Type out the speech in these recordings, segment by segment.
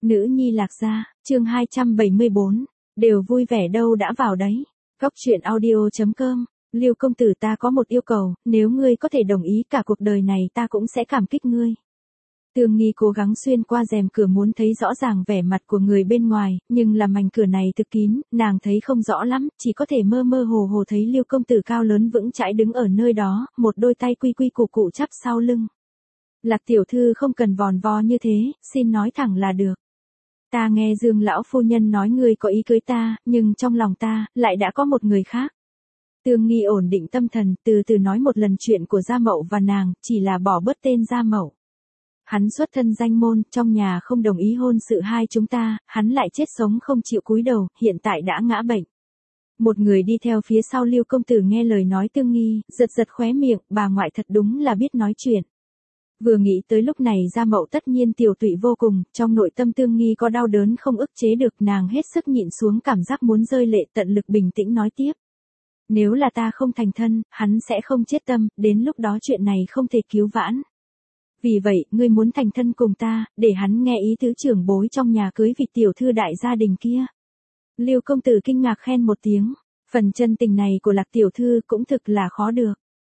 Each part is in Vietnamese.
Nữ nhi Lạc Gia, chương 274, đều vui vẻ đâu đã vào đấy. Góc truyện audio.com, Liêu công tử ta có một yêu cầu, nếu ngươi có thể đồng ý cả cuộc đời này ta cũng sẽ cảm kích ngươi. Tương Nghi cố gắng xuyên qua rèm cửa muốn thấy rõ ràng vẻ mặt của người bên ngoài, nhưng là mảnh cửa này thực kín, nàng thấy không rõ lắm, chỉ có thể mơ mơ hồ hồ thấy Liêu công tử cao lớn vững chãi đứng ở nơi đó, một đôi tay quy quy củ củ chắp sau lưng. Lạc tiểu thư không cần vòn vo như thế, xin nói thẳng là được. Ta nghe Dương lão phu nhân nói ngươi có ý cưới ta, nhưng trong lòng ta, lại đã có một người khác. Tương Nghi ổn định tâm thần, từ từ nói một lần chuyện của Gia Mậu và nàng, chỉ là bỏ bớt tên Gia Mậu. Hắn xuất thân danh môn, trong nhà không đồng ý hôn sự hai chúng ta, hắn lại chết sống không chịu cúi đầu, hiện tại đã ngã bệnh. Một người đi theo phía sau Liêu công tử nghe lời nói Tương Nghi, giật giật khóe miệng, bà ngoại thật đúng là biết nói chuyện. Vừa nghĩ tới lúc này Gia Mậu tất nhiên tiểu tụy vô cùng, trong nội tâm Tương Nghi có đau đớn không ức chế được, nàng hết sức nhịn xuống cảm giác muốn rơi lệ, tận lực bình tĩnh nói tiếp. Nếu là ta không thành thân, hắn sẽ không chết tâm, đến lúc đó chuyện này không thể cứu vãn. Vì vậy, ngươi muốn thành thân cùng ta, để hắn nghe ý tứ trưởng bối trong nhà cưới vị tiểu thư đại gia đình kia. Liêu công tử kinh ngạc khen một tiếng, phần chân tình này của Lạc tiểu thư cũng thực là khó được.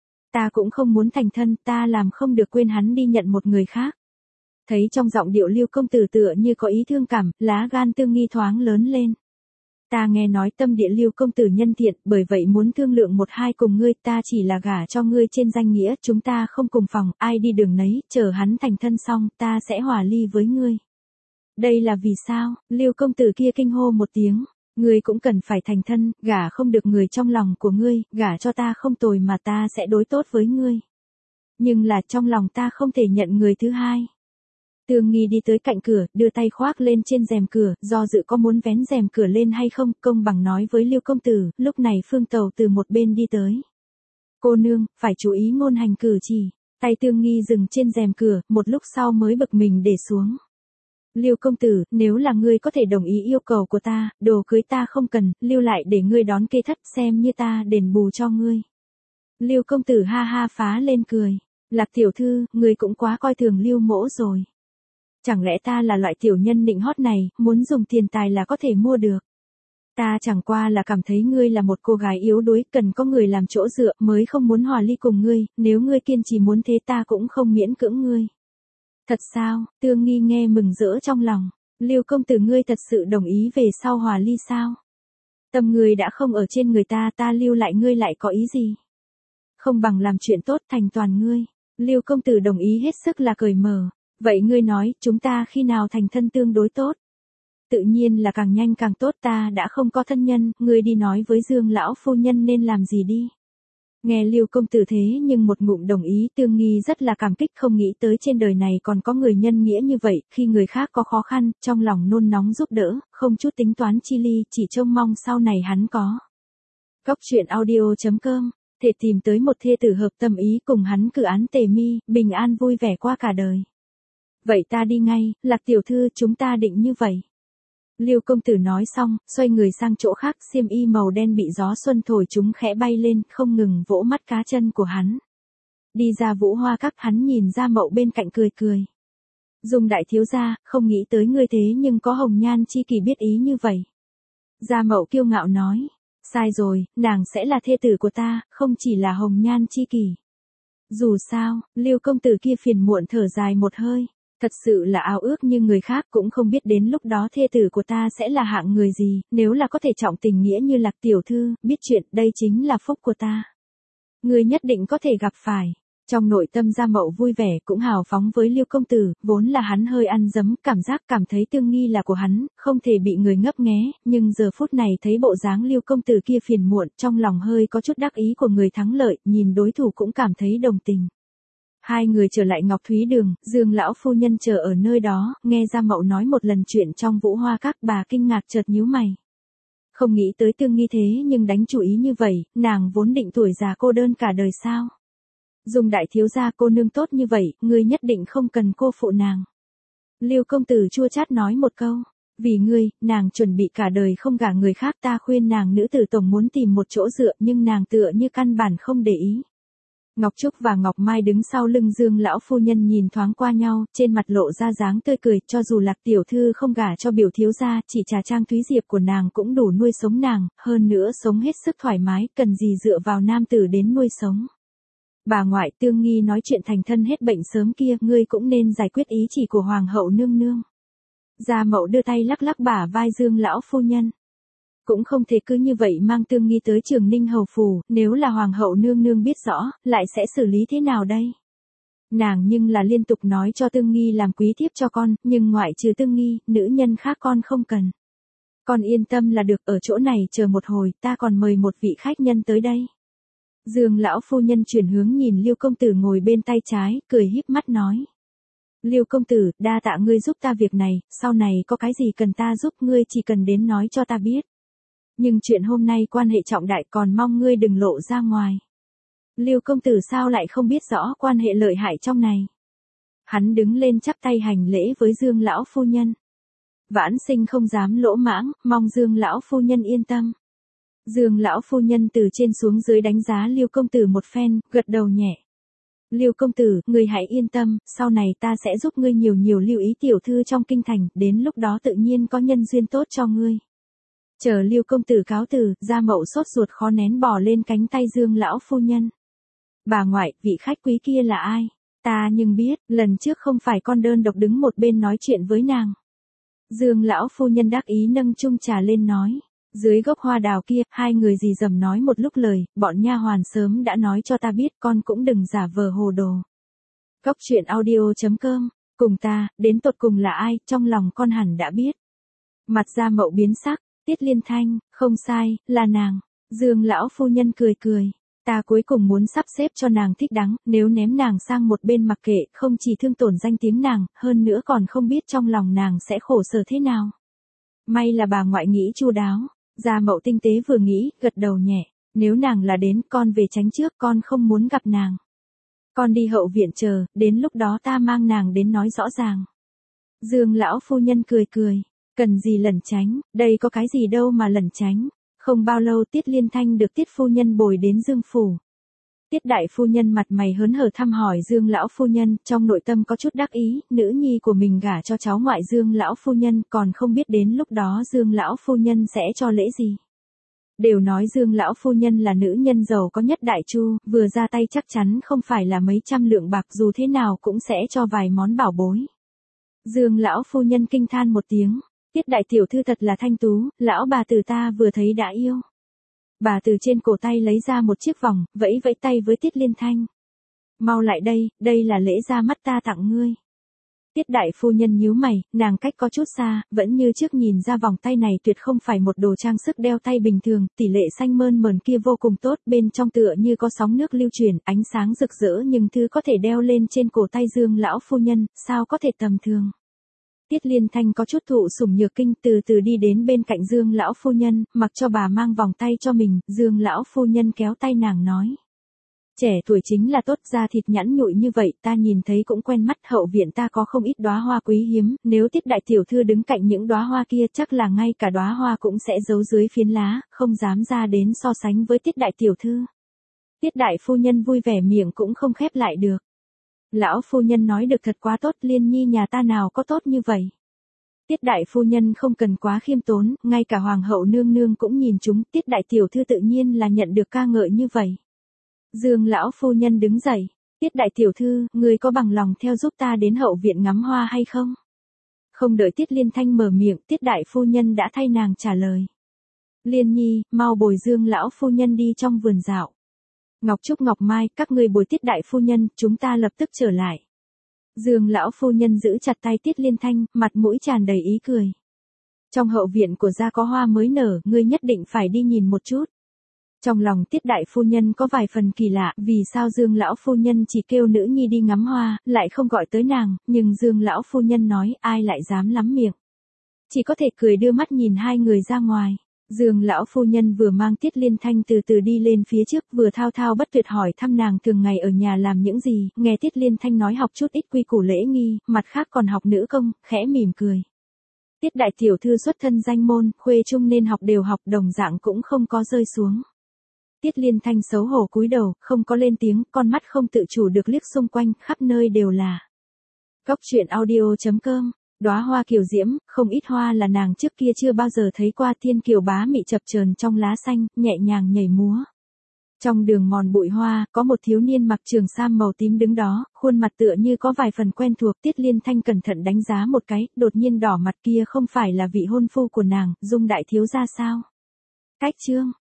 Ta cũng không muốn thành thân, ta làm không được quên hắn đi nhận một người khác. Thấy trong giọng điệu Liêu công tử tựa như có ý thương cảm, lá gan Tương Nghi thoáng lớn lên. Ta nghe nói tâm địa Liêu công tử nhân thiện, bởi vậy muốn thương lượng một hai cùng ngươi, ta chỉ là gả cho ngươi trên danh nghĩa, chúng ta không cùng phòng, ai đi đường nấy, chờ hắn thành thân xong, ta sẽ hòa ly với ngươi. Đây là vì sao? Liêu công tử kia kinh hô một tiếng, ngươi cũng cần phải thành thân, gả không được người trong lòng của ngươi, gả cho ta không tồi mà ta sẽ đối tốt với ngươi. Nhưng là trong lòng ta không thể nhận người thứ hai. Tương Nghi đi tới cạnh cửa, đưa tay khoác lên trên rèm cửa, do dự có muốn vén rèm cửa lên hay không, công bằng nói với Liêu công tử, lúc này Phương Tầu từ một bên đi tới. Cô nương, phải chú ý ngôn hành cử chỉ. Tay Tương Nghi dừng trên rèm cửa, một lúc sau mới bực mình để xuống. Liêu công tử, nếu là ngươi có thể đồng ý yêu cầu của ta, đồ cưới ta không cần, lưu lại để ngươi đón kê thất, xem như ta đền bù cho ngươi. Liêu công tử ha ha phá lên cười. Lạc tiểu thư, ngươi cũng quá coi thường Liêu mỗ rồi. Chẳng lẽ ta là loại tiểu nhân nịnh hót này, muốn dùng tiền tài là có thể mua được. Ta chẳng qua là cảm thấy ngươi là một cô gái yếu đuối, cần có người làm chỗ dựa, mới không muốn hòa ly cùng ngươi, nếu ngươi kiên trì muốn thế ta cũng không miễn cưỡng ngươi. Thật sao? Tương Nghi nghe mừng rỡ trong lòng. Liêu công tử ngươi thật sự đồng ý về sau hòa ly sao? Tâm ngươi đã không ở trên người ta, ta lưu lại ngươi lại có ý gì? Không bằng làm chuyện tốt thành toàn ngươi. Liêu công tử đồng ý hết sức là cởi mở. Vậy ngươi nói, chúng ta khi nào thành thân tương đối tốt? Tự nhiên là càng nhanh càng tốt, ta đã không có thân nhân, ngươi đi nói với Dương lão phu nhân nên làm gì đi. Nghe Liêu công tử thế nhưng một ngụm đồng ý, Tương Nghi rất là cảm kích, không nghĩ tới trên đời này còn có người nhân nghĩa như vậy, khi người khác có khó khăn, trong lòng nôn nóng giúp đỡ, không chút tính toán chi ly, chỉ trông mong sau này hắn có. Góc truyện audio.com, thể tìm tới một thê tử hợp tâm ý cùng hắn cử án tề mi, bình an vui vẻ qua cả đời. Vậy ta đi ngay, Lạc tiểu thư, chúng ta định như vậy. Liêu công tử nói xong, xoay người sang chỗ khác, xiêm y màu đen bị gió xuân thổi chúng khẽ bay lên, không ngừng vỗ mắt cá chân của hắn. Đi ra Vũ Hoa Các, hắn nhìn Gia Mậu bên cạnh cười cười. Dung đại thiếu gia, không nghĩ tới ngươi thế nhưng có hồng nhan chi kỷ biết ý như vậy. Gia Mậu kiêu ngạo nói, sai rồi, nàng sẽ là thê tử của ta, không chỉ là hồng nhan chi kỷ. Dù sao, Liêu công tử kia phiền muộn thở dài một hơi. Thật sự là ao ước như người khác, cũng không biết đến lúc đó thê tử của ta sẽ là hạng người gì, nếu là có thể trọng tình nghĩa như Lạc tiểu thư, biết chuyện, đây chính là phúc của ta. Ngươi nhất định có thể gặp phải. Trong nội tâm Gia Mậu vui vẻ cũng hào phóng với Liêu công tử, vốn là hắn hơi ăn dấm, cảm thấy Tương Nghi là của hắn, không thể bị người ngấp nghé, nhưng giờ phút này thấy bộ dáng Liêu công tử kia phiền muộn, trong lòng hơi có chút đắc ý của người thắng lợi, nhìn đối thủ cũng cảm thấy đồng tình. Hai người trở lại Ngọc Thúy Đường, Dương lão phu nhân chờ ở nơi đó, nghe Gia Mậu nói một lần chuyện trong Vũ Hoa Các, bà kinh ngạc chợt nhíu mày. Không nghĩ tới Tương Nghi thế nhưng đánh chủ ý như vậy, nàng vốn định tuổi già cô đơn cả đời sao? Dung đại thiếu gia, cô nương tốt như vậy, ngươi nhất định không cần cô phụ nàng. Liêu công tử chua chát nói một câu, vì ngươi, nàng chuẩn bị cả đời không gả người khác, ta khuyên nàng nữ tử tổng muốn tìm một chỗ dựa nhưng nàng tựa như căn bản không để ý. Ngọc Trúc và Ngọc Mai đứng sau lưng Dương lão phu nhân nhìn thoáng qua nhau, trên mặt lộ ra dáng tươi cười, cho dù Lạc tiểu thư không gả cho biểu thiếu gia, chỉ trà trang Thúy Diệp của nàng cũng đủ nuôi sống nàng, hơn nữa sống hết sức thoải mái, cần gì dựa vào nam tử đến nuôi sống. Bà ngoại Tương Nghi nói chuyện thành thân hết bệnh sớm kia, ngươi cũng nên giải quyết ý chỉ của hoàng hậu nương nương. Gia Mậu đưa tay lắc lắc bả vai Dương lão phu nhân. Cũng không thể cứ như vậy mang Tương Nghi tới Trường Ninh hầu phủ, nếu là hoàng hậu nương nương biết rõ, lại sẽ xử lý thế nào đây? Nàng nhưng là liên tục nói cho Tương Nghi làm quý thiếp cho con, nhưng ngoại trừ Tương Nghi, nữ nhân khác con không cần. Con yên tâm là được, ở chỗ này chờ một hồi, ta còn mời một vị khách nhân tới đây. Dương lão phu nhân chuyển hướng nhìn Liêu công tử ngồi bên tay trái, cười híp mắt nói. Liêu công tử, đa tạ ngươi giúp ta việc này, sau này có cái gì cần ta giúp ngươi chỉ cần đến nói cho ta biết. Nhưng chuyện hôm nay quan hệ trọng đại, còn mong ngươi đừng lộ ra ngoài. Liêu công tử sao lại không biết rõ quan hệ lợi hại trong này. Hắn đứng lên chắp tay hành lễ với Dương lão phu nhân. Vãn sinh không dám lỗ mãng, mong Dương lão phu nhân yên tâm. Dương lão phu nhân từ trên xuống dưới đánh giá Liêu công tử một phen, gật đầu nhẹ. Liêu công tử, ngươi hãy yên tâm, sau này ta sẽ giúp ngươi nhiều lưu ý tiểu thư trong kinh thành, đến lúc đó tự nhiên có nhân duyên tốt cho ngươi. Chờ Liêu công tử cáo từ, Gia Mậu sốt ruột khó nén bò lên cánh tay Dương lão phu nhân. Bà ngoại, vị khách quý kia là ai? Ta nhưng biết, lần trước không phải con đơn độc đứng một bên nói chuyện với nàng. Dương lão phu nhân đắc ý nâng chung trà lên nói. Dưới gốc hoa đào kia, hai người dì dầm nói một lúc lời, bọn nha hoàn sớm đã nói cho ta biết, con cũng đừng giả vờ hồ đồ. Cóc truyện audio.com, cùng ta, đến tột cùng là ai, trong lòng con hẳn đã biết. Mặt Gia Mậu biến sắc, Tiết Liên Thanh, không sai, là nàng. Dương lão phu nhân cười cười. Ta cuối cùng muốn sắp xếp cho nàng thích đắng, nếu ném nàng sang một bên mặc kệ, không chỉ thương tổn danh tiếng nàng, hơn nữa còn không biết trong lòng nàng sẽ khổ sở thế nào. May là bà ngoại nghĩ chu đáo. Gia Mậu tinh tế vừa nghĩ, gật đầu nhẹ. Nếu nàng là đến, con về tránh trước, con không muốn gặp nàng. Con đi hậu viện chờ, đến lúc đó ta mang nàng đến nói rõ ràng. Dương lão phu nhân cười cười. Cần gì lẩn tránh, đây có cái gì đâu mà lẩn tránh. Không bao lâu Tiết Liên Thanh được Tiết phu nhân bồi đến Dương phủ. Tiết đại phu nhân mặt mày hớn hở thăm hỏi Dương lão phu nhân, trong nội tâm có chút đắc ý, nữ nhi của mình gả cho cháu ngoại Dương lão phu nhân, còn không biết đến lúc đó Dương lão phu nhân sẽ cho lễ gì. Đều nói Dương lão phu nhân là nữ nhân giàu có nhất Đại Chu, vừa ra tay chắc chắn không phải là mấy trăm lượng bạc, dù thế nào cũng sẽ cho vài món bảo bối. Dương lão phu nhân kinh than một tiếng. Tiết đại tiểu thư thật là thanh tú, lão bà tử ta vừa thấy đã yêu. Bà từ trên cổ tay lấy ra một chiếc vòng, vẫy vẫy tay với Tiết Liên Thanh. Mau lại đây là lễ ra mắt ta tặng ngươi. Tiết đại phu nhân nhíu mày, nàng cách có chút xa, vẫn như trước nhìn ra vòng tay này tuyệt không phải một đồ trang sức đeo tay bình thường, tỷ lệ xanh mơn mởn kia vô cùng tốt, bên trong tựa như có sóng nước lưu chuyển, ánh sáng rực rỡ nhưng thứ có thể đeo lên trên cổ tay Dương lão phu nhân, sao có thể tầm thường. Tiết Liên Thanh có chút thụ sủng nhược kinh, từ từ đi đến bên cạnh Dương lão phu nhân, mặc cho bà mang vòng tay cho mình, Dương lão phu nhân kéo tay nàng nói. Trẻ tuổi chính là tốt, da thịt nhẵn nhụi như vậy, ta nhìn thấy cũng quen mắt, hậu viện ta có không ít đóa hoa quý hiếm, nếu Tiết đại tiểu thư đứng cạnh những đóa hoa kia chắc là ngay cả đóa hoa cũng sẽ giấu dưới phiến lá, không dám ra đến so sánh với Tiết đại tiểu thư. Tiết đại phu nhân vui vẻ miệng cũng không khép lại được. Lão phu nhân nói được thật quá tốt, Liên nhi nhà ta nào có tốt như vậy. Tiết đại phu nhân không cần quá khiêm tốn, ngay cả hoàng hậu nương nương cũng nhìn chúng, Tiết đại tiểu thư tự nhiên là nhận được ca ngợi như vậy. Dương lão phu nhân đứng dậy, Tiết đại tiểu thư, người có bằng lòng theo giúp ta đến hậu viện ngắm hoa hay không? Không đợi Tiết Liên Thanh mở miệng, Tiết đại phu nhân đã thay nàng trả lời. Liên nhi, mau bồi Dương lão phu nhân đi trong vườn dạo. Ngọc Trúc Ngọc Mai, các ngươi bồi Tiết đại phu nhân, chúng ta lập tức trở lại. Dương lão phu nhân giữ chặt tay Tiết Liên Thanh, mặt mũi tràn đầy ý cười. Trong hậu viện của gia có hoa mới nở, ngươi nhất định phải đi nhìn một chút. Trong lòng Tiết đại phu nhân có vài phần kỳ lạ, vì sao Dương lão phu nhân chỉ kêu nữ nhi đi ngắm hoa, lại không gọi tới nàng, nhưng Dương lão phu nhân nói, ai lại dám lắm miệng. Chỉ có thể cười đưa mắt nhìn hai người ra ngoài. Dương lão phu nhân vừa mang Tiết Liên Thanh từ từ đi lên phía trước, vừa thao thao bất tuyệt hỏi thăm nàng thường ngày ở nhà làm những gì, nghe Tiết Liên Thanh nói học chút ít quy củ lễ nghi, mặt khác còn học nữ công, khẽ mỉm cười. Tiết đại tiểu thư xuất thân danh môn, khuê trung nên học đều học, đồng dạng cũng không có rơi xuống. Tiết Liên Thanh xấu hổ cúi đầu, không có lên tiếng, con mắt không tự chủ được liếc xung quanh, khắp nơi đều là. Góc truyện audio.com, đóa hoa kiều diễm, không ít hoa là nàng trước kia chưa bao giờ thấy qua, thiên kiều bá mị chập chờn trong lá xanh, nhẹ nhàng nhảy múa. Trong đường mòn bụi hoa, có một thiếu niên mặc trường sam màu tím đứng đó, khuôn mặt tựa như có vài phần quen thuộc. Tiết Liên Thanh cẩn thận đánh giá một cái, đột nhiên đỏ mặt, kia không phải là vị hôn phu của nàng, Dung đại thiếu gia sao? Cách chương